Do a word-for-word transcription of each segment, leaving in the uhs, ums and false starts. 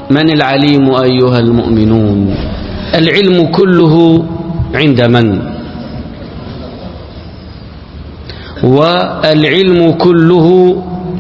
من العليم أيها المؤمنون؟ العلم كله عند من؟ والعلم كله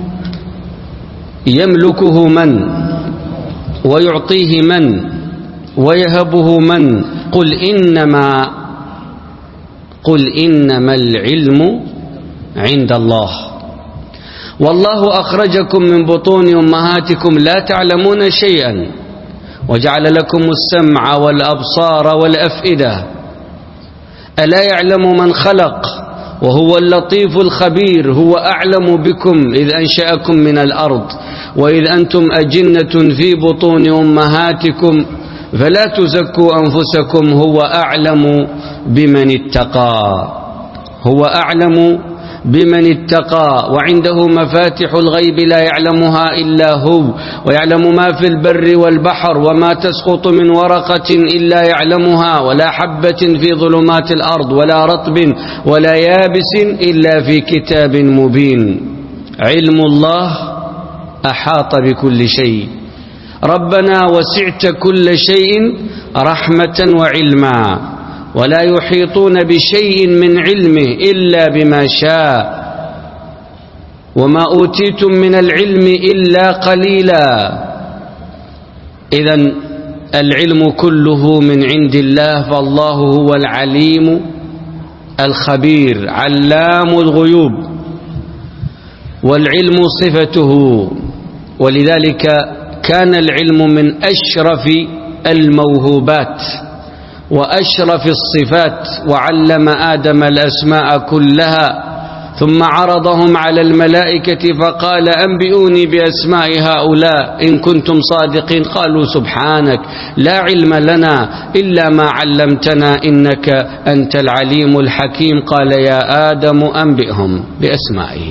يملكه من؟ ويعطيه من؟ ويهبه من؟ قل إنما قل إنما العلم عند الله، والله أخرجكم من بطون أمهاتكم لا تعلمون شيئا وجعل لكم السمع والأبصار والأفئدة، ألا يعلم من خلق وهو اللطيف الخبير؟ هو أعلم بكم إذ أنشأكم من الأرض وإذ أنتم أجنة في بطون أمهاتكم فلا تزكوا أنفسكم، هو أعلم بمن اتقى هو أعلم بمن اتقى وعنده مفاتح الغيب لا يعلمها إلا هو، ويعلم ما في البر والبحر وما تسقط من ورقة إلا يعلمها ولا حبة في ظلمات الأرض ولا رطب ولا يابس إلا في كتاب مبين. علم الله أحاط بكل شيء. ربنا وسعت كل شيء رحمة وعلما ولا يحيطون بشيء من علمه إلا بما شاء وما أوتيتم من العلم إلا قليلا. إذن العلم كله من عند الله، فالله هو العليم الخبير علام الغيوب، والعلم صفته، ولذلك كان العلم من أشرف الموهوبات وأشرف الصفات، وعلم آدم الأسماء كلها ثم عرضهم على الملائكة فقال أنبئوني بأسماء هؤلاء إن كنتم صادقين، قالوا سبحانك لا علم لنا إلا ما علمتنا إنك أنت العليم الحكيم. قال يا آدم أنبئهم بأسمائهم.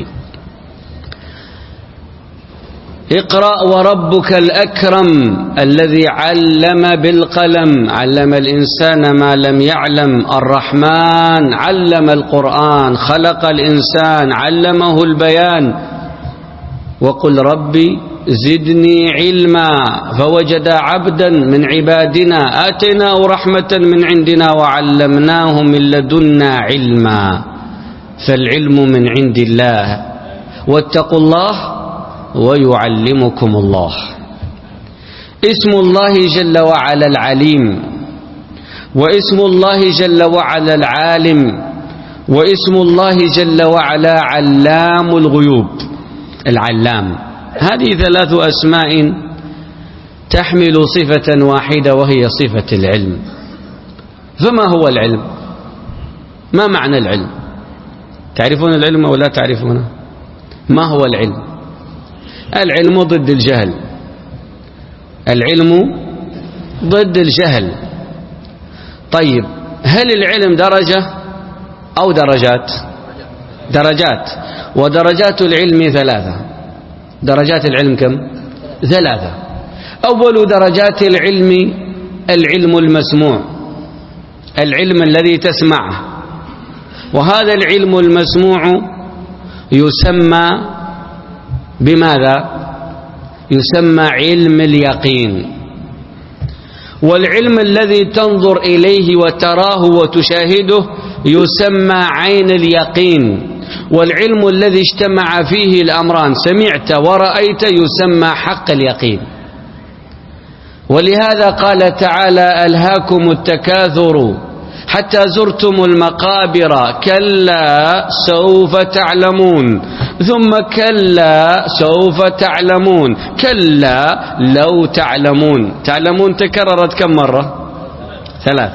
اقرأ وربك الأكرم الذي علم بالقلم علم الإنسان ما لم يعلم. الرحمن علم القرآن، خلق الإنسان، علمه البيان. وقل ربي زدني علما، فوجد عبدا من عبادنا آتيناه رحمة من عندنا وعلمناه من لدنا علما. فالعلم من عند الله، واتقوا الله ويعلمكم الله. اسم الله جل وعلا العليم، واسم الله جل وعلا العالم، واسم الله جل وعلا علام الغيوب العلام. هذه ثلاث أسماء تحمل صفة واحدة وهي صفة العلم. فما هو العلم؟ ما معنى العلم؟ تعرفون العلم أو لا تعرفونه؟ ما هو العلم؟ العلم ضد الجهل. العلم ضد الجهل. طيب، هل العلم درجة أو درجات؟ درجات. ودرجات العلم ثلاثة. درجات العلم كم؟ ثلاثة. أول درجات العلم العلم المسموع، العلم الذي تسمعه، وهذا العلم المسموع يسمى بماذا؟ يسمى علم اليقين. والعلم الذي تنظر إليه وتراه وتشاهده يسمى عين اليقين. والعلم الذي اجتمع فيه الأمران سمعت ورأيت يسمى حق اليقين. ولهذا قال تعالى ألهاكم التكاثر حتى زرتم المقابر كلا سوف تعلمون ثم كلا سوف تعلمون كلا لو تعلمون. تعلمون تكررت كم مرة؟ ثلاث.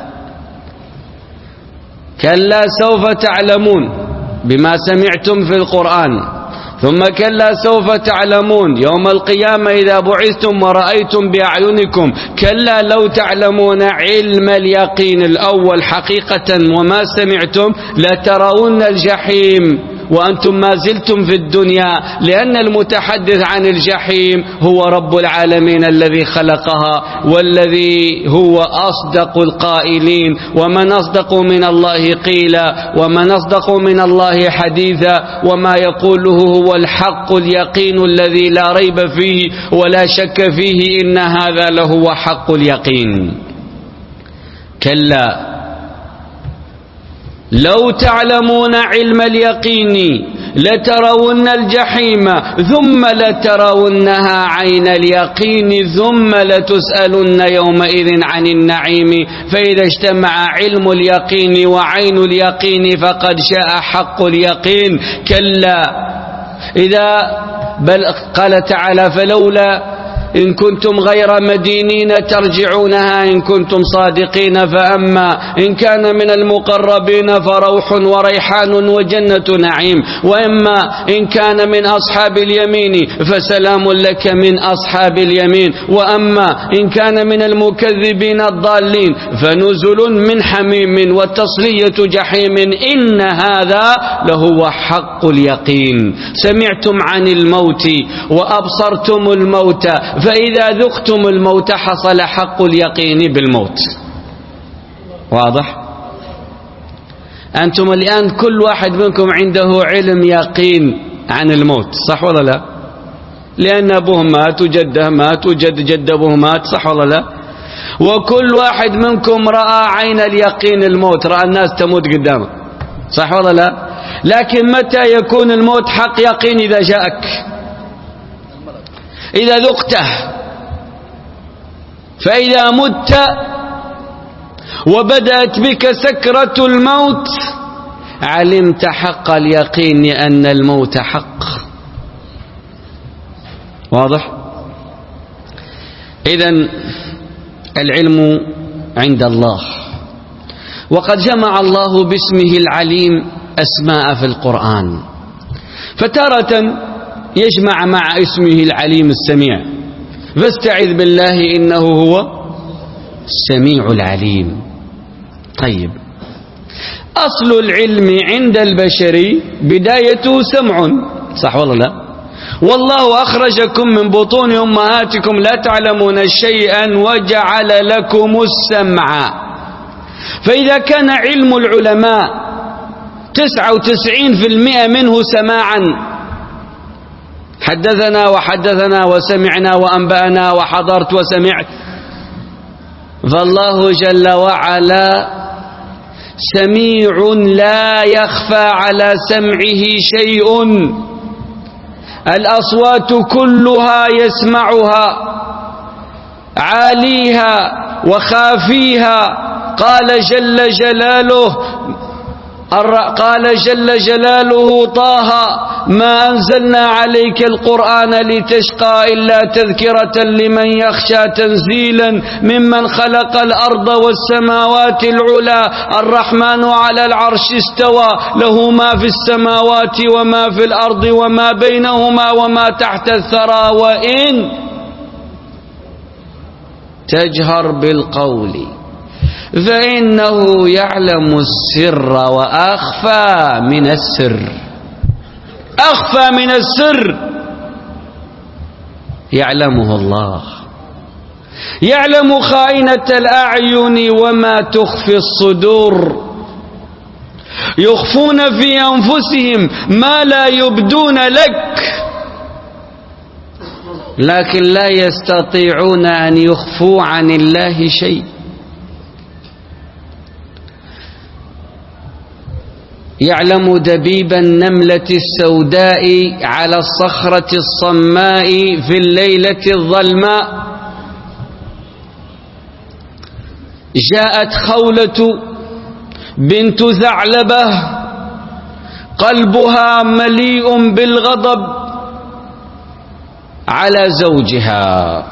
كلا سوف تعلمون بما سمعتم في القرآن، ثم كلا سوف تعلمون يوم القيامة إذا بعثتم ورأيتم بأعينكم، كلا لو تعلمون علم اليقين الأول حقيقة وما سمعتم لترون الجحيم وأنتم ما زلتم في الدنيا، لأن المتحدث عن الجحيم هو رب العالمين الذي خلقها والذي هو أصدق القائلين. ومن أصدق من الله قيلا ومن أصدق من الله حديثا، وما يقوله هو الحق اليقين الذي لا ريب فيه ولا شك فيه، إن هذا لهو حق اليقين. كلا لو تعلمون علم اليقين لترون الجحيم ثم لترونها عين اليقين ثم لتسألن يومئذ عن النعيم. فإذا اجتمع علم اليقين وعين اليقين فقد شاء حق اليقين. كلا إذا بل قال تعالى فلولا إن كنتم غير مدينين ترجعونها إن كنتم صادقين. فأما إن كان من المقربين فروح وريحان وجنة نعيم، وإما إن كان من أصحاب اليمين فسلام لك من أصحاب اليمين، وأما إن كان من المكذبين الضالين فنزل من حميم وتصلية جحيم. إن هذا لهو حق اليقين. سمعتم عن الموت وأبصرتم الموت، فإذا ذقتم الموت حصل حق اليقين بالموت. واضح؟ أنتم الآن كل واحد منكم عنده علم يقين عن الموت، صح ولا لا؟ لأن أبوه مات وجده مات وجد جد أبوه مات، صح ولا لا؟ وكل واحد منكم رأى عين اليقين الموت، رأى الناس تموت قدامه، صح ولا لا؟ لكن متى يكون الموت حق يقين؟ إذا جاءك، إذا ذقته. فإذا مت وبدأت بك سكرة الموت علمت حق اليقين أن الموت حق. واضح؟ إذن العلم عند الله، وقد جمع الله باسمه العليم أسماء في القرآن، فتارة يجمع مع اسمه العليم السميع، فاستعذ بالله إنه هو السميع العليم. طيب، أصل العلم عند البشر بدايته سمع، صح ولا لا؟ والله أخرجكم من بطون أمهاتكم لا تعلمون شيئا وجعل لكم السمع. فإذا كان علم العلماء تسعة وتسعين في المئة منه سماعا، حدثنا وحدثنا وسمعنا وأنبأنا وحضرت وسمعت، فالله جل وعلا سميع لا يخفى على سمعه شيء، الأصوات كلها يسمعها، عاليها وخافيها. قال جل جلاله قال جل جلاله طه ما أنزلنا عليك القرآن لتشقى إلا تذكرة لمن يخشى تنزيلا ممن خلق الأرض والسماوات العلى الرحمن على العرش استوى له ما في السماوات وما في الأرض وما بينهما وما تحت الثرى وإن تجهر بالقول فإنه يعلم السر وأخفى من السر. أخفى من السر يعلمه الله، يعلم خائنة الأعين وما تخفي الصدور، يخفون في أنفسهم ما لا يبدون لك، لكن لا يستطيعون أن يخفوا عن الله شيء. يعلم دبيب النملة السوداء على الصخرة الصماء في الليلة الظلماء. جاءت خولة بنت ثعلبة قلبها مليء بالغضب على زوجها،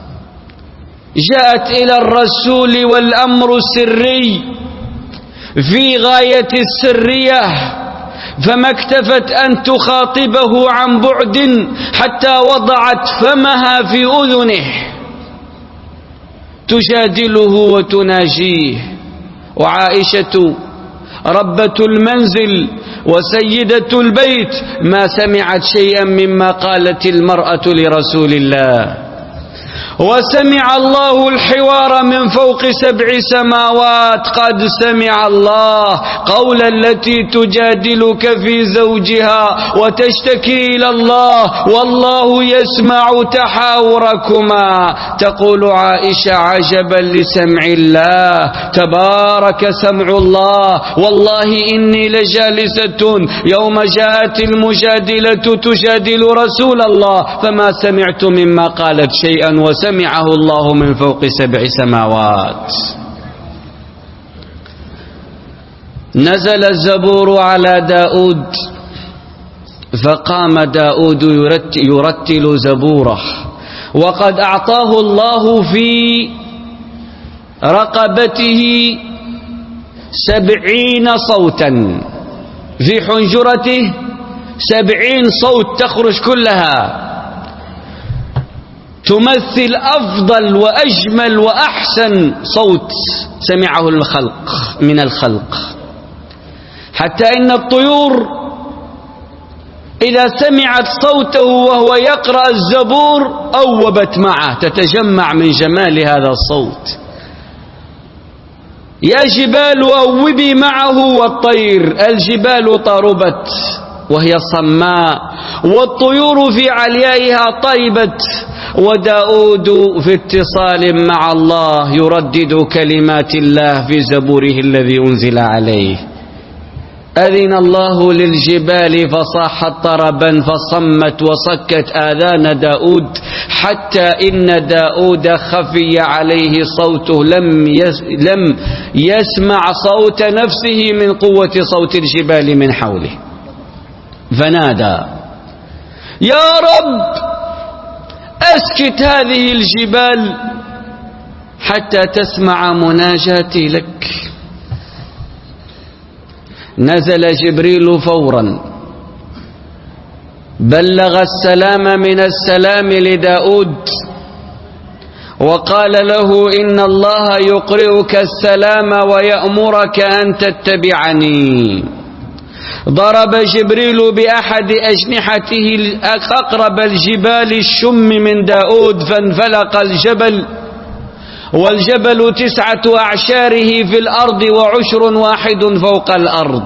جاءت إلى الرسول والأمر سري في غاية السرية، فما اكتفت أن تخاطبه عن بعد حتى وضعت فمها في أذنه تجادله وتناجيه. وعائشة ربة المنزل وسيدة البيت ما سمعت شيئا مما قالت المرأة لرسول الله. وسمع الله الحوار من فوق سبع سماوات. قد سمع الله قول التي تجادلك في زوجها وتشتكي إلى الله والله يسمع تحاوركما. تقول عائشة عجبا لسمع الله، تبارك سمع الله، والله إني لجالسة يوم جاءت المجادلة تجادل رسول الله فما سمعت مما قالت شيئا وسمعه الله من فوق سبع سماوات. نزل الزبور على داود فقام داود يرتل زبوره، وقد أعطاه الله في رقبته سبعين صوتا، في حنجرته سبعين صوت تخرج كلها تمثل أفضل وأجمل وأحسن صوت سمعه الخلق من الخلق، حتى إن الطيور إذا سمعت صوته وهو يقرأ الزبور أوبت معه، تتجمع من جمال هذا الصوت. يا جبال أوبي معه، والطير الجبال طربت وهي صماء، والطيور في عليائها طيبت، وداود في اتصال مع الله يردد كلمات الله في زبوره الذي أنزل عليه. أذن الله للجبال فصاحت طربا فصمت وصكت آذان داود، حتى إن داود خفي عليه صوته، لم لم يسمع صوت نفسه من قوة صوت الجبال من حوله، فنادى يا رب أسكت هذه الجبال حتى تسمع مناجاتي لك. نزل جبريل فورا بلغ السلام من السلام لداود وقال له إن الله يقرئك السلام ويأمرك أن تتبعني. ضرب جبريل بأحد أجنحته أقرب الجبال الشم من داود فانفلق الجبل، والجبل تسعة أعشاره في الأرض وعشر واحد فوق الأرض.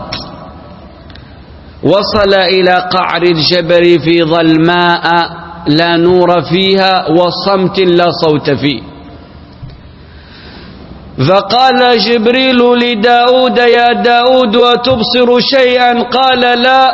وصل إلى قعر الجبل في ظلماء لا نور فيها وصمت لا صوت فيه. فقال جبريل لداود يا داود أتبصر شيئا؟ قال لا.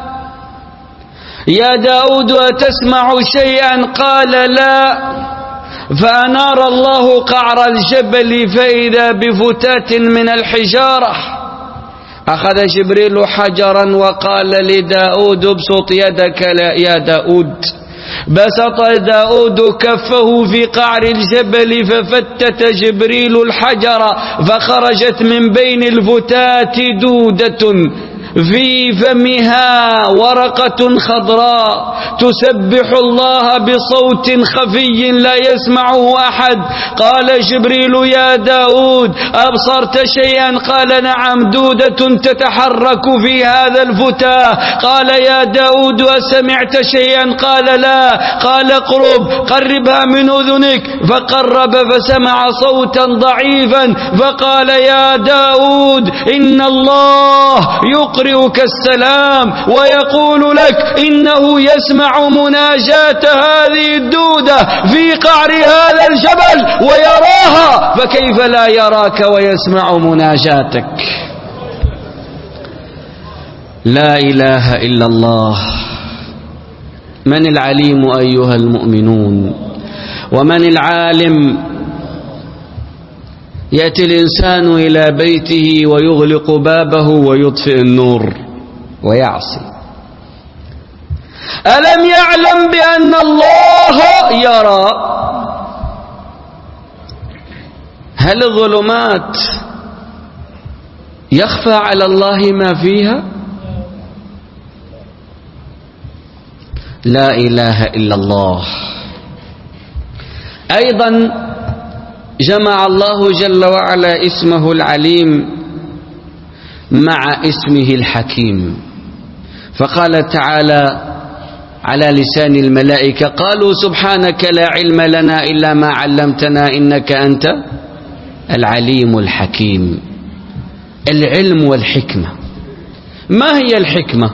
يا داود أتسمع شيئا؟ قال لا. فأنار الله قعر الجبل فإذا بفتات من الحجارة. أخذ جبريل حجرا وقال لداود ابسط يدك يا داود. بسط داود كفه في قعر الجبل ففتت جبريل الحجر فخرجت من بين الفتات دودة في فمها ورقة خضراء تسبح الله بصوت خفي لا يسمعه أحد. قال جبريل يا داود أبصرت شيئا؟ قال نعم، دودة تتحرك في هذا الفتاة. قال يا داود أسمعت شيئا؟ قال لا. قال قرب قربها من أذنك، فقرب فسمع صوتا ضعيفا فقال يا داود إن الله يقرب يقرئك السلام ويقول لك إنه يسمع مناجاة هذه الدودة في قعر هذا الجبل ويراها، فكيف لا يراك ويسمع مناجاتك؟ لا إله إلا الله. من العليم أيها المؤمنون؟ ومن العالم؟ يأتي الإنسان إلى بيته ويغلق بابه ويطفئ النور ويعصي. ألم يعلم بأن الله يرى؟ هل الظلمات يخفى على الله ما فيها؟ لا إله إلا الله. أيضا جمع الله جل وعلا اسمه العليم مع اسمه الحكيم. فقال تعالى على لسان الملائكة: قالوا سبحانك لا علم لنا إلا ما علمتنا إنك أنت العليم الحكيم. العلم والحكمة. ما هي الحكمة؟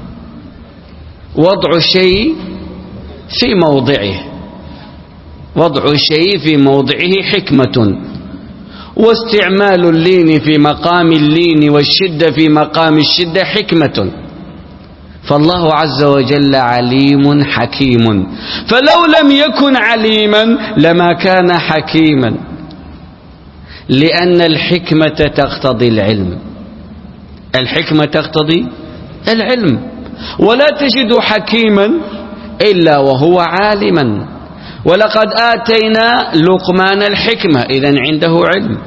وضع الشيء في موضعه، وضع الشيء في موضعه حكمة، واستعمال اللين في مقام اللين والشدة في مقام الشدة حكمة. فالله عز وجل عليم حكيم، فلو لم يكن عليما لما كان حكيما، لأن الحكمة تقتضي العلم. الحكمة تقتضي العلم، ولا تجد حكيما إلا وهو عالما. ولقد آتينا لقمان الحكمة، إذن عنده علم.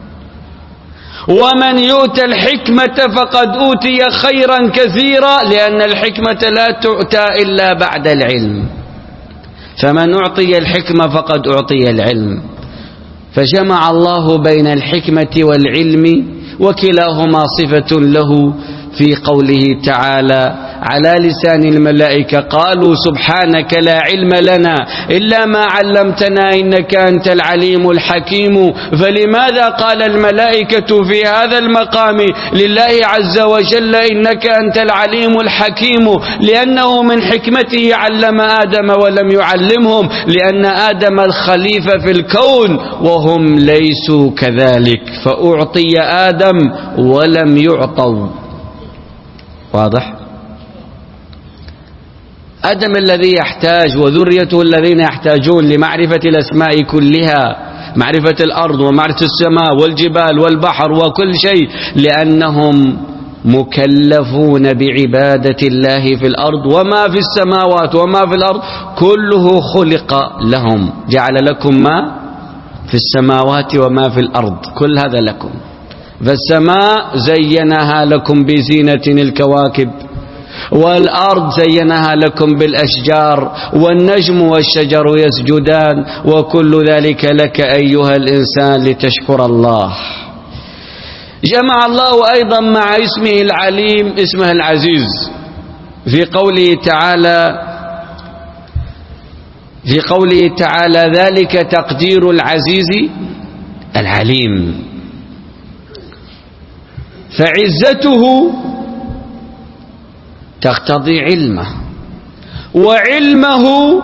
ومن يؤتى الحكمة فقد أوتي خيرا كثيرا، لأن الحكمة لا تؤتى إلا بعد العلم. فمن أعطي الحكمة فقد أعطي العلم. فجمع الله بين الحكمة والعلم، وكلاهما صفة له في قوله تعالى على لسان الملائكة: قالوا سبحانك لا علم لنا إلا ما علمتنا إنك أنت العليم الحكيم. فلماذا قال الملائكة في هذا المقام لله عز وجل إنك أنت العليم الحكيم؟ لأنه من حكمته علم آدم ولم يعلمهم، لأن آدم الخليفة في الكون وهم ليسوا كذلك، فأعطي آدم ولم يعطوا. واضح؟ آدم الذي يحتاج وذريته الذين يحتاجون لمعرفة الأسماء كلها، معرفة الأرض ومعرفة السماء والجبال والبحر وكل شيء، لأنهم مكلفون بعبادة الله في الأرض، وما في السماوات وما في الأرض كله خلق لهم. جعل لكم ما في السماوات وما في الأرض، كل هذا لكم. فالسماء زينها لكم بزينة الكواكب، والأرض زينها لكم بالأشجار، والنجم والشجر يسجدان، وكل ذلك لك أيها الإنسان لتشكر الله. جمع الله أيضا مع اسمه العليم اسمه العزيز في قوله تعالى في قوله تعالى ذلك تقدير العزيز العليم. فعزته تقتضي علمه، وعلمه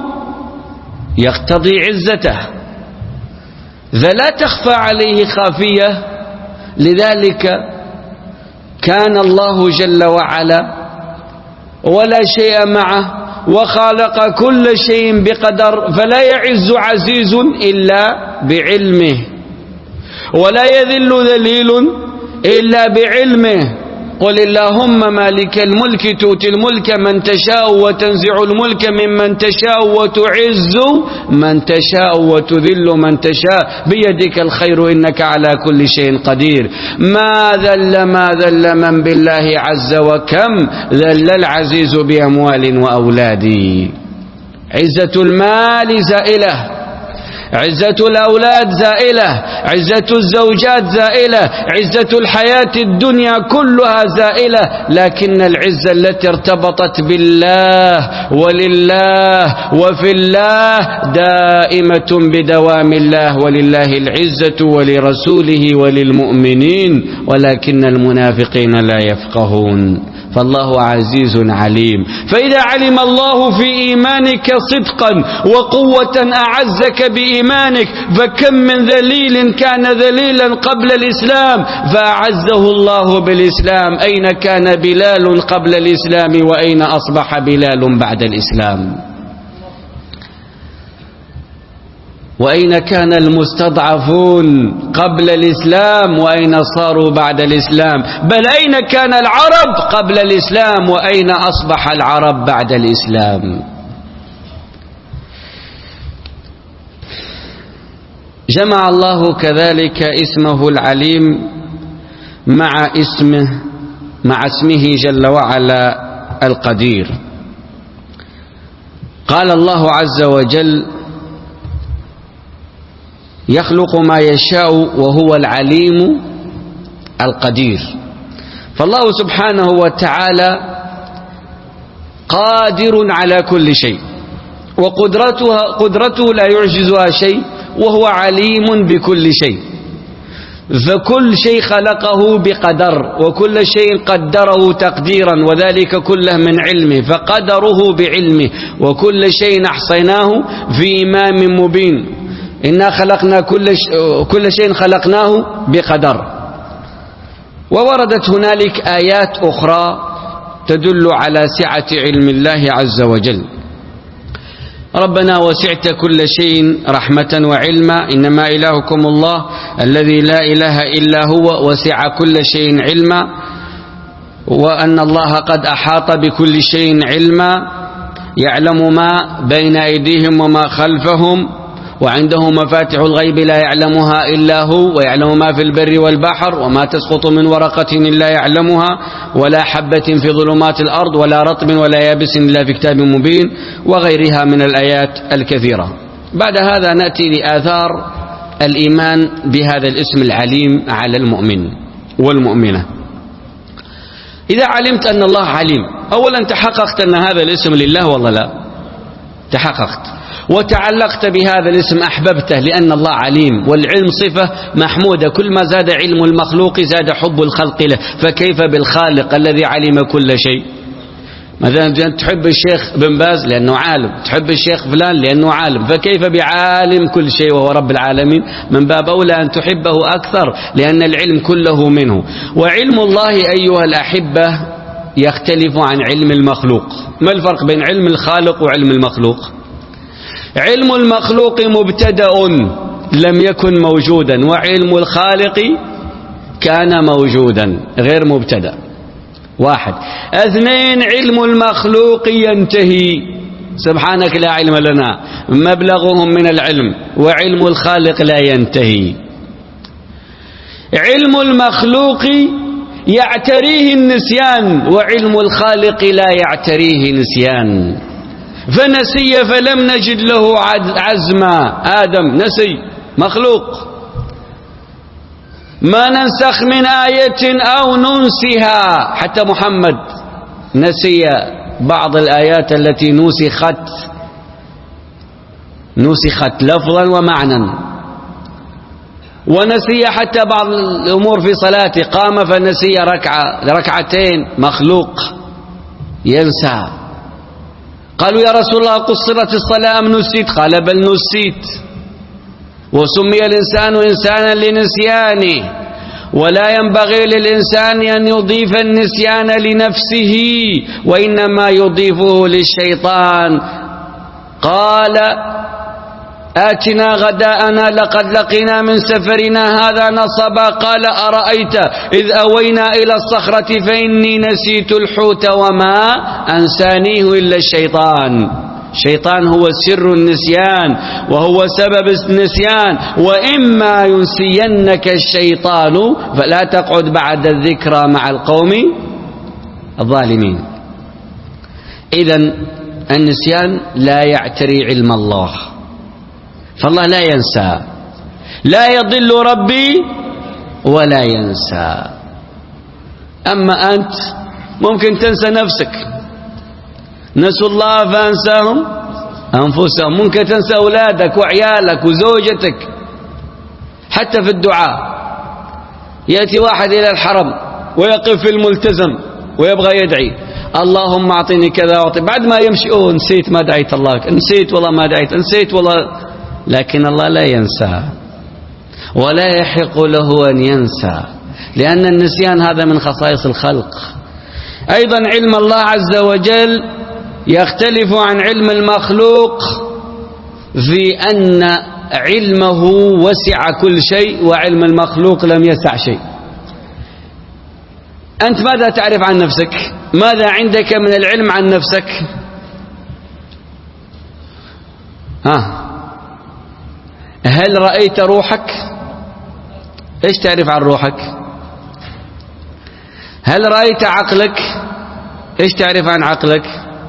يقتضي عزته، فلا تخفى عليه خافية. لذلك كان الله جل وعلا ولا شيء معه، وخلق كل شيء بقدر، فلا يعز عزيز إلا بعلمه، ولا يذل ذليل إلا بعلمه. قل اللهم مالك الملك تؤتي الملك من تشاء وتنزع الملك ممن تشاء وتعز من تشاء وتذل من تشاء بيدك الخير إنك على كل شيء قدير. ما ذل ما ذل من بالله عز وكم ذل العزيز بأموال وأولاد. عزة المال زائلة، عزة الأولاد زائلة، عزة الزوجات زائلة، عزة الحياة الدنيا كلها زائلة، لكن العزة التي ارتبطت بالله ولله وفي الله دائمة بدوام الله، ولله العزة ولرسوله وللمؤمنين ولكن المنافقين لا يفقهون. فالله عزيز عليم. فإذا علم الله في إيمانك صدقا وقوة أعزك بإيمانك، فكم من ذليل كان ذليلا قبل الإسلام فأعزه الله بالإسلام. أين كان بلال قبل الإسلام وأين أصبح بلال بعد الإسلام؟ وأين كان المستضعفون قبل الإسلام وأين صاروا بعد الإسلام؟ بل أين كان العرب قبل الإسلام وأين أصبح العرب بعد الإسلام؟ جمع الله كذلك اسمه العليم مع اسمه مع اسمه جل وعلا القدير. قال الله عز وجل يخلق ما يشاء وهو العليم القدير. فالله سبحانه وتعالى قادر على كل شيء، وقدرتها قدرته لا يعجزها شيء، وهو عليم بكل شيء. فكل شيء خلقه بقدر، وكل شيء قدره تقديرا، وذلك كله من علمه، فقدره بعلمه، وكل شيء أحصيناه في إمام مبين. إنا خلقنا كل, كل شيء خلقناه بقدر. ووردت هنالك آيات أخرى تدل على سعة علم الله عز وجل. ربنا وسعت كل شيء رحمة وعلما، إنما إلهكم الله الذي لا إله إلا هو، وسع كل شيء علما، وأن الله قد أحاط بكل شيء علما، يعلم ما بين أيديهم وما خلفهم، وعنده مفاتح الغيب لا يعلمها إلا هو، ويعلم ما في البر والبحر، وما تسقط من ورقة إلا يعلمها، ولا حبة في ظلمات الأرض، ولا رطب ولا يابس إلا في كتاب مبين، وغيرها من الآيات الكثيرة. بعد هذا نأتي لآثار الإيمان بهذا الاسم العليم على المؤمن والمؤمنة. إذا علمت أن الله عليم، أولا تحققت أن هذا الاسم لله والله لا؟ تحققت، وتعلقت بهذا الاسم، أحببته لأن الله عليم، والعلم صفة محمودة، كل ما زاد علم المخلوق زاد حب الخلق له، فكيف بالخالق الذي علم كل شيء؟ مثلا تحب الشيخ بن باز لأنه عالم، تحب الشيخ فلان لأنه عالم، فكيف بعالم كل شيء وهو رب العالمين؟ من باب أولى أن تحبه أكثر، لأن العلم كله منه. وعلم الله أيها الأحبة يختلف عن علم المخلوق. ما الفرق بين علم الخالق وعلم المخلوق؟ علم المخلوق مبتدأ لم يكن موجودا، وعلم الخالق كان موجودا غير مبتدأ. واحد. اثنين، علم المخلوق ينتهي، سبحانك لا علم لنا مبلغهم من العلم، وعلم الخالق لا ينتهي. علم المخلوق يعتريه النسيان، وعلم الخالق لا يعتريه نسيان. فنسي فلم نجد له عزما، آدم نسي مخلوق، ما ننسخ من آية أو ننسها، حتى محمد نسي بعض الآيات التي نسخت نسخت لفظا ومعنى، ونسي حتى بعض الأمور في صلاته، قام فنسي ركعة ركعتين، مخلوق ينسى. قالوا يا رسول الله قصرت الصلاة أم نسيت؟ قال بل نسيت. وسمي الإنسان إنسانا لنسيانه، ولا ينبغي للإنسان أن يضيف النسيان لنفسه، وإنما يضيفه للشيطان. قال آتنا غداءنا لقد لقينا من سفرنا هذا نصبا. قال أرأيت إذ أوينا إلى الصخرة فإني نسيت الحوت وما أنسانيه إلا الشيطان. الشيطان هو سر النسيان وهو سبب النسيان، وإما ينسينك الشيطان فلا تقعد بعد الذكرى مع القوم الظالمين. إذن النسيان لا يعتري علم الله، فالله لا ينسى، لا يضل ربي ولا ينسى. أما أنت ممكن تنسى نفسك، نسوا الله فأنساهم أنفسهم. ممكن تنسى أولادك وعيالك وزوجتك، حتى في الدعاء. يأتي واحد إلى الحرم ويقف في الملتزم ويبغى يدعي اللهم أعطني كذا وأعطي، بعد ما يمشي أوه نسيت ما دعيت الله، نسيت والله ما دعيت، نسيت والله. لكن الله لا ينسى ولا يحق له أن ينسى، لأن النسيان هذا من خصائص الخلق. أيضا علم الله عز وجل يختلف عن علم المخلوق في أن علمه وسع كل شيء، وعلم المخلوق لم يسع شيء. أنت ماذا تعرف عن نفسك؟ ماذا عندك من العلم عن نفسك؟ ها، هل رأيت روحك؟ إيش تعرف عن روحك؟ هل رأيت عقلك؟ إيش تعرف عن عقلك؟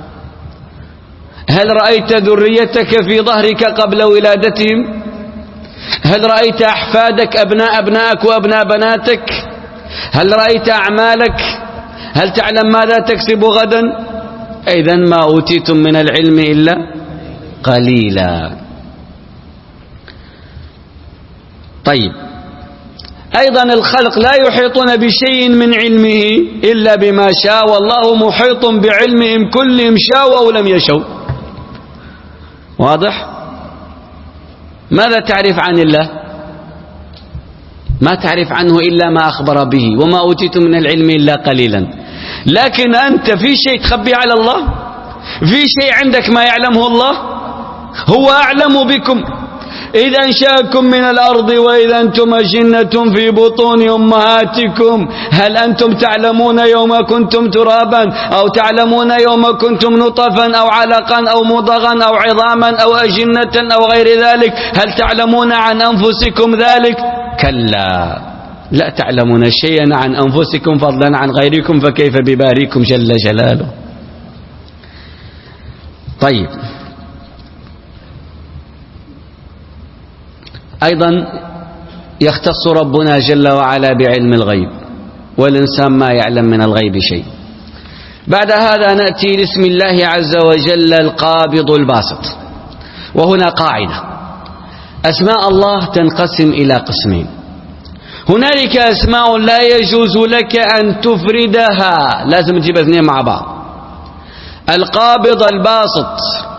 هل رأيت ذريتك في ظهرك قبل ولادتهم؟ هل رأيت أحفادك، أبناء أبنائك وأبناء بناتك؟ هل رأيت أعمالك؟ هل تعلم ماذا تكسب غدا؟ إذن ما أوتيتم من العلم إلا قليلا. طيب، أيضا الخلق لا يحيطون بشيء من علمه إلا بما شاء، والله محيط بعلمهم كلهم شاءوا أو لم يشوا. واضح؟ ماذا تعرف عن الله؟ ما تعرف عنه إلا ما أخبر به، وما أوتيتم من العلم إلا قليلا. لكن أنت في شيء تخبي على الله؟ في شيء عندك ما يعلمه الله؟ هو أعلم بكم إذا أنشأكم من الأرض وإذا أنتم أجنة في بطون أمهاتكم. هل أنتم تعلمون يوم كنتم ترابا، أو تعلمون يوم كنتم نطفا أو علقا أو مضغا أو عظاما أو أجنة أو غير ذلك؟ هل تعلمون عن أنفسكم ذلك؟ كلا، لا تعلمون شيئا عن أنفسكم فضلا عن غيركم، فكيف بباريكم جل جلاله. طيب، أيضا يختص ربنا جل وعلا بعلم الغيب، والإنسان ما يعلم من الغيب شيء. بعد هذا نأتي لاسم الله عز وجل القابض الباسط. وهنا قاعدة: أسماء الله تنقسم إلى قسمين. هنالك أسماء لا يجوز لك أن تفردها، لازم تجيب اثنين مع بعض: القابض الباسط،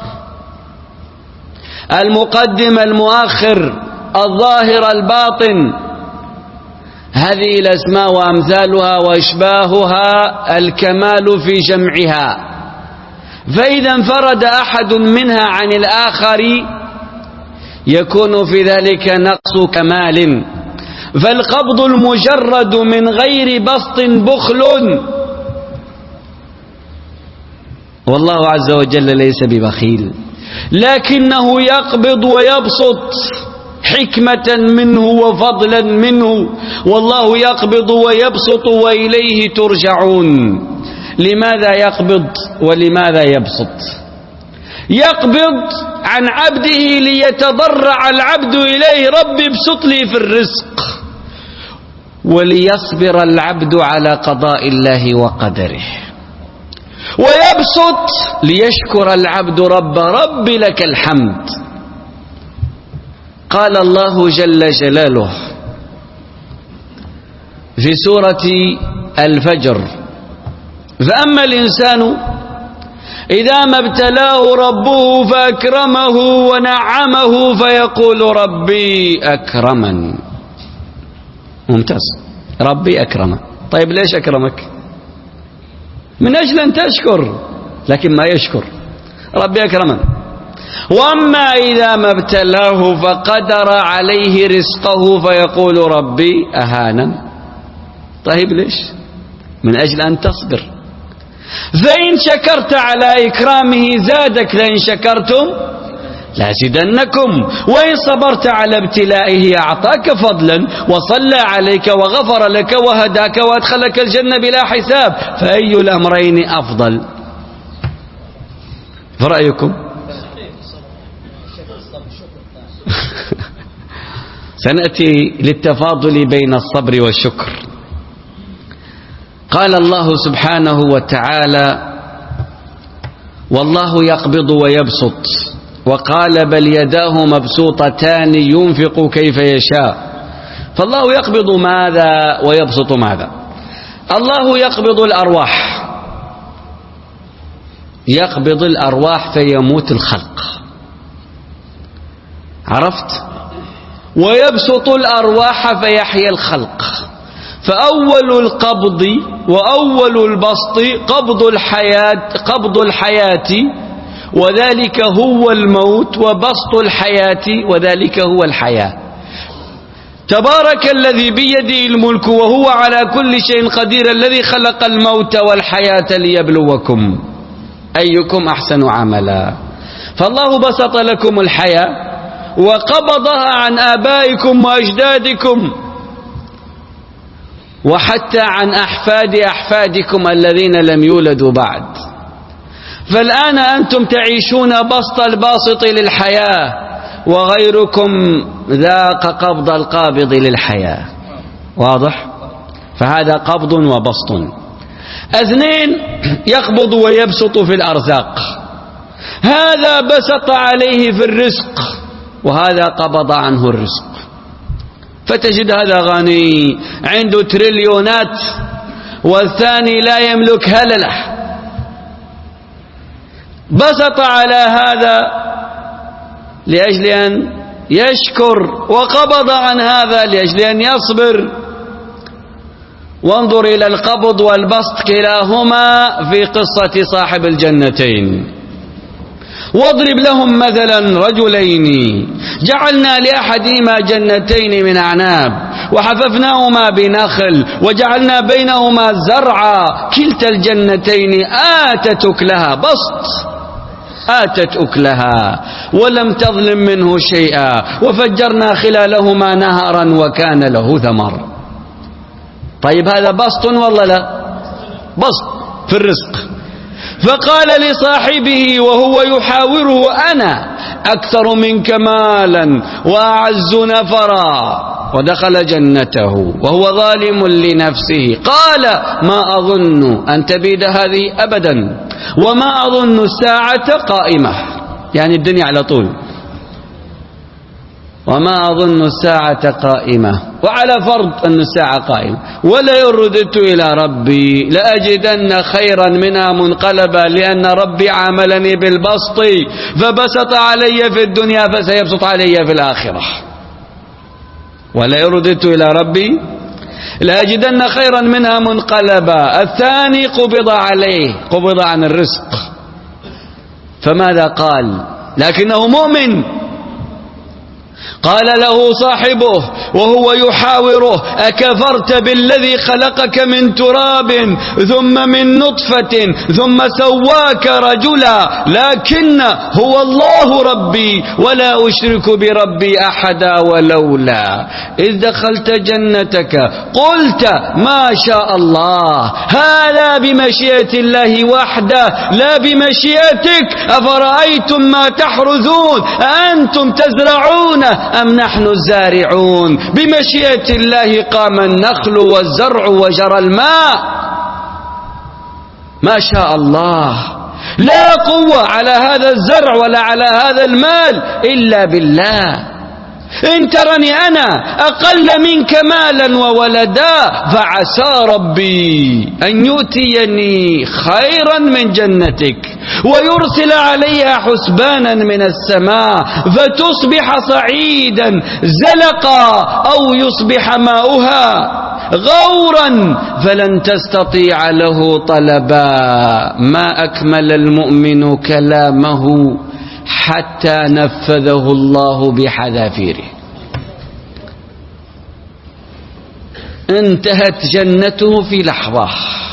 المقدم المؤخر، الظاهر الباطن. هذه الأسماء وأمثالها وإشباهها الكمال في جمعها، فإذا انفرد أحد منها عن الآخر يكون في ذلك نقص كمال. فالقبض المجرد من غير بسط بخل، والله عز وجل ليس ببخيل، لكنه يقبض ويبسط حكمة منه وفضلا منه. والله يقبض ويبسط وإليه ترجعون. لماذا يقبض ولماذا يبسط؟ يقبض عن عبده ليتضرع العبد إليه: رب ابسط لي في الرزق، وليصبر العبد على قضاء الله وقدره. ويبسط ليشكر العبد: رب رب لك الحمد. قال الله جل جلاله في سورة الفجر: فأما الإنسان إذا ما ابتلاه ربه فأكرمه ونعمه فيقول ربي أكرمن. ممتاز، ربي أكرمن. طيب ليش أكرمك؟ من أجل أن تشكر، لكن ما يشكر. ربي أكرمن. وأما إذا ما ابتلاه فقدر عليه رزقه فيقول ربي أهانن. طيب ليش؟ من أجل أن تصبر. فإن شكرت على إكرامه زادك، لئن شكرتم لازدنكم، وإن صبرت على ابتلائه أعطاك فضلا وصلى عليك وغفر لك وهداك وأدخلك الجنة بلا حساب. فأي الأمرين أفضل؟ فرأيكم؟ سنأتي للتفاضل بين الصبر والشكر. قال الله سبحانه وتعالى: والله يقبض ويبسط، وقال: بل يداه مبسوطتان ينفق كيف يشاء. فالله يقبض ماذا ويبسط ماذا؟ الله يقبض الأرواح، يقبض الأرواح فيموت الخلق، عرفت؟ ويبسط الأرواح فيحيى الخلق. فأول القبض وأول البسط قبض الحياة، قبض الحياة وذلك هو الموت، وبسط الحياة وذلك هو الحياة. تبارك الذي بيده الملك وهو على كل شيء قدير، الذي خلق الموت والحياة ليبلوكم أيكم أحسن عملا. فالله بسط لكم الحياة وقبضها عن آبائكم وأجدادكم، وحتى عن أحفاد أحفادكم الذين لم يولدوا بعد. فالآن أنتم تعيشون بسط الباسط للحياة، وغيركم ذاق قبض القابض للحياة. واضح؟ فهذا قبض وبسط. اثنين يقبض ويبسط في الأرزاق، هذا بسط عليه في الرزق وهذا قبض عنه الرزق، فتجد هذا غني عنده تريليونات والثاني لا يملك هلله. بسط على هذا لأجل أن يشكر وقبض عن هذا لأجل أن يصبر. وانظر إلى القبض والبسط كلاهما في قصة صاحب الجنتين. واضرب لهم مثلا رجلين جعلنا لأحدهما جنتين من أعناب وحففناهما بنخل وجعلنا بينهما زرعا كلتا الجنتين آتت أكلها، بسط، آتت أكلها ولم تظلم منه شيئا وفجرنا خلالهما نهرا وكان له ثمر. طيب هذا بسط ولا لا؟ بسط في الرزق. فقال لصاحبه وهو يحاوره أنا أكثر منك مالا وأعز نفرا، ودخل جنته وهو ظالم لنفسه. قال ما أظن أن تبيد هذه أبدا وما أظن الساعة قائمة، يعني الدنيا على طول، وما أظن الساعة قائمة، وعلى فرض أن الساعة قائمة، ولئن رددت إلى ربي لأجدن خيرا منها منقلبا، لأن ربي عاملني بالبسط فبسط علي في الدنيا فسيبسط علي في الآخرة. ولئن رددت إلى ربي لأجدن خيرا منها منقلبا. الثاني قبض عليه، قبض عن الرزق، فماذا قال؟ لكنه مؤمن. قال له صاحبه وهو يحاوره أكفرت بالذي خلقك من تراب ثم من نطفة ثم سواك رجلا، لكن هو الله ربي ولا أشرك بربي أحدا، ولولا إذ دخلت جنتك قلت ما شاء الله، هذا بمشيئة الله وحده لا بمشيئتك. أفرأيتم ما تحرثون أأنتم تزرعونه أم نحن الزارعون؟ بمشيئة الله قام النخل والزرع وجرى الماء. ما شاء الله، لا قوة على هذا الزرع ولا على هذا المال إلا بالله. إن ترني أنا أقل منك مالا وولدا فعسى ربي أن يؤتيني خيرا من جنتك ويرسل عليها حسبانا من السماء فتصبح صعيدا زلقا أو يصبح ماؤها غورا فلن تستطيع له طلبا. ما أكمل المؤمن كلامه حتى نفذه الله بحذافيره. انتهت جنته في لحظة،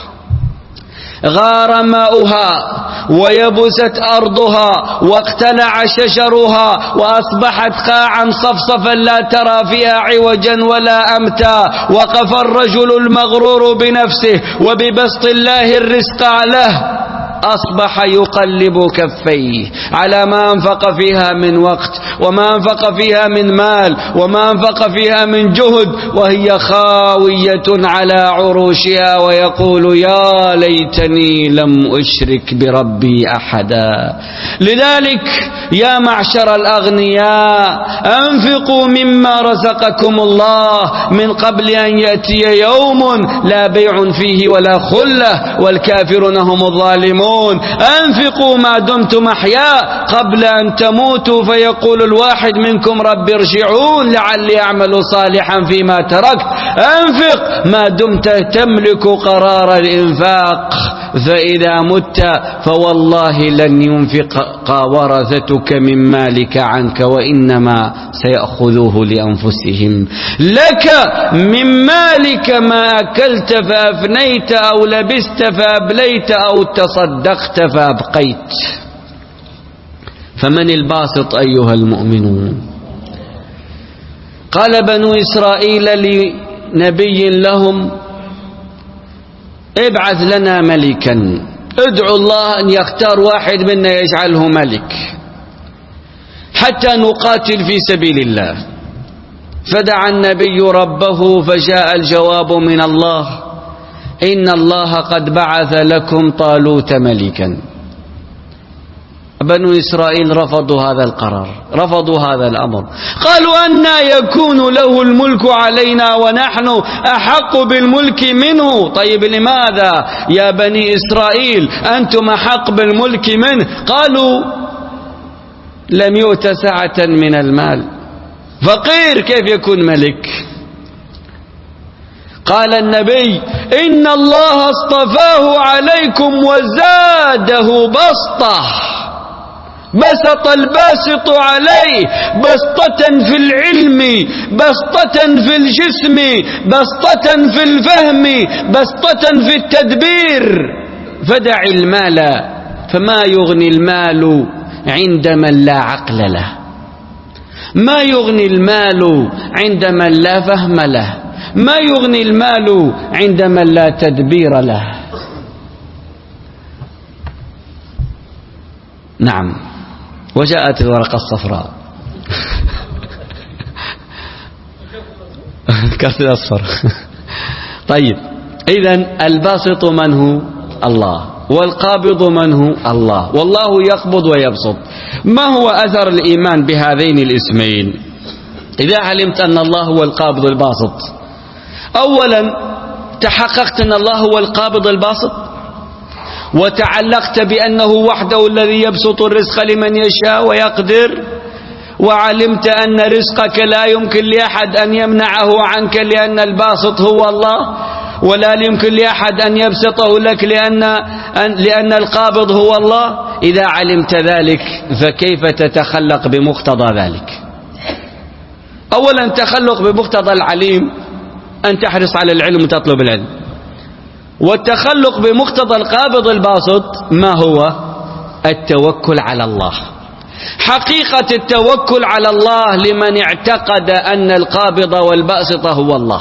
غار ماؤها ويبست أرضها واقتلع شجرها وأصبحت قاعا صفصفا لا ترى فيها عوجا ولا أمتا. وقف الرجل المغرور بنفسه وببسط الله الرزق له، أصبح يقلب كفيه على ما أنفق فيها من وقت وما أنفق فيها من مال وما أنفق فيها من جهد، وهي خاوية على عروشها ويقول يا ليتني لم أشرك بربي أحدا. لذلك يا معشر الأغنياء أنفقوا مما رزقكم الله من قبل أن يأتي يوم لا بيع فيه ولا خلة والكافرون هم الظالمون. أنفقوا ما دمتم أحياء قبل أن تموتوا فيقول الواحد منكم رب ارجعون لعلي أعمل صالحا فيما تركت. أنفق ما دمت تملك قرار الإنفاق، فإذا مت فوالله لن ينفق ورثتك من مالك عنك وإنما سيأخذوه لأنفسهم. لك من مالك ما أكلت فأفنيت أو لبست فأبليت أو تصدقت فأبقيت. فمن الباسط أيها المؤمنون؟ قال بنو إسرائيل لنبي لهم ابعث لنا ملكا، ادعوا الله أن يختار واحد منا يجعله ملك حتى نقاتل في سبيل الله. فدعا النبي ربه فجاء الجواب من الله إن الله قد بعث لكم طالوت ملكا. بنو إسرائيل رفضوا هذا القرار، رفضوا هذا الأمر، قالوا أنى يكون له الملك علينا ونحن أحق بالملك منه. طيب لماذا يا بني إسرائيل أنتم أحق بالملك منه؟ قالوا لم يؤت سعة من المال، فقير كيف يكون ملك؟ قال النبي إن الله اصطفاه عليكم وزاده بسطة، بسط الباسط عليه بسطة في العلم، بسطة في الجسم، بسطة في الفهم، بسطة في التدبير. فدع المال، فما يغني المال عند من لا عقل له، ما يغني المال عند من لا فهم له، ما يغني المال عند من لا تدبير له. نعم. وجاءت الورقة الصفراء كاس الأصفر. طيب، إذن الباسط من هو؟ الله، والقابض من هو؟ الله، والله يقبض ويبسط. ما هو أثر الإيمان بهذين الاسمين إذا علمت أن الله هو القابض الباسط؟ أولا تحققت أن الله هو القابض الباسط، وتعلقت بأنه وحده الذي يبسط الرزق لمن يشاء ويقدر، وعلمت أن رزقك لا يمكن لأحد أن يمنعه عنك لأن الباسط هو الله، ولا يمكن لأحد أن يبسطه لك لأن, لأن القابض هو الله. إذا علمت ذلك فكيف تتخلق بمقتضى ذلك؟ أولا تخلق بمقتضى العليم أن تحرص على العلم وتطلب العلم، والتخلق بمقتضى القابض الباسط ما هو؟ التوكل على الله. حقيقة التوكل على الله لمن اعتقد أن القابض والباسط هو الله.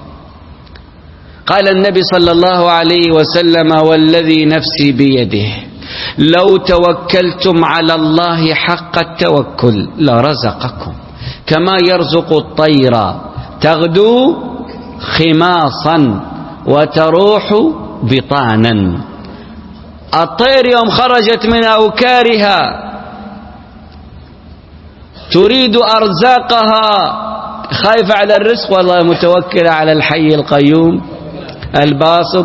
قال النبي صلى الله عليه وسلم والذي نفسي بيده لو توكلتم على الله حق التوكل لرزقكم كما يرزق الطير تغدو خماصا وتروح بطانا. الطير يوم خرجت من أوكارها تريد أرزاقها خايفة على الرزق، والله متوكلة على الحي القيوم الباسط.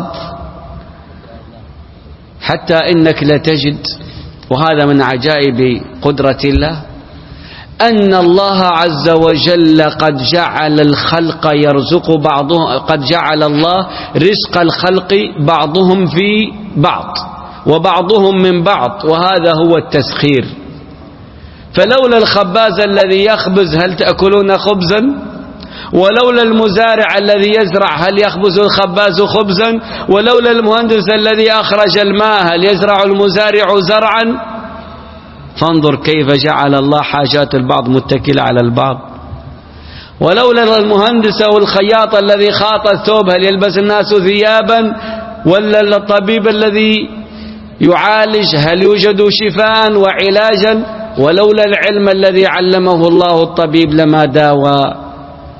حتى إنك لتجد، وهذا من عجائب قدرة الله، أن الله عز وجل قد جعل الخلق يرزق بعضهم، قد جعل الله رزق الخلق بعضهم في بعض وبعضهم من بعض، وهذا هو التسخير. فلولا الخباز الذي يخبز هل تأكلون خبزا؟ ولولا المزارع الذي يزرع هل يخبز الخباز خبزا؟ ولولا المهندس الذي أخرج الماء هل يزرع المزارع زرعا؟ فانظر كيف جعل الله حاجات البعض متكلة على البعض. ولولا المهندس أو الخياط الذي خاط الثوب هل يلبس الناس ثيابا؟ ولا الطبيب الذي يعالج هل يوجد شفاء وعلاجا؟ ولولا العلم الذي علمه الله الطبيب لما داوى.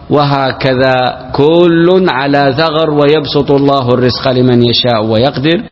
وهكذا كل على ثغر، ويبسط الله الرزق لمن يشاء ويقدر.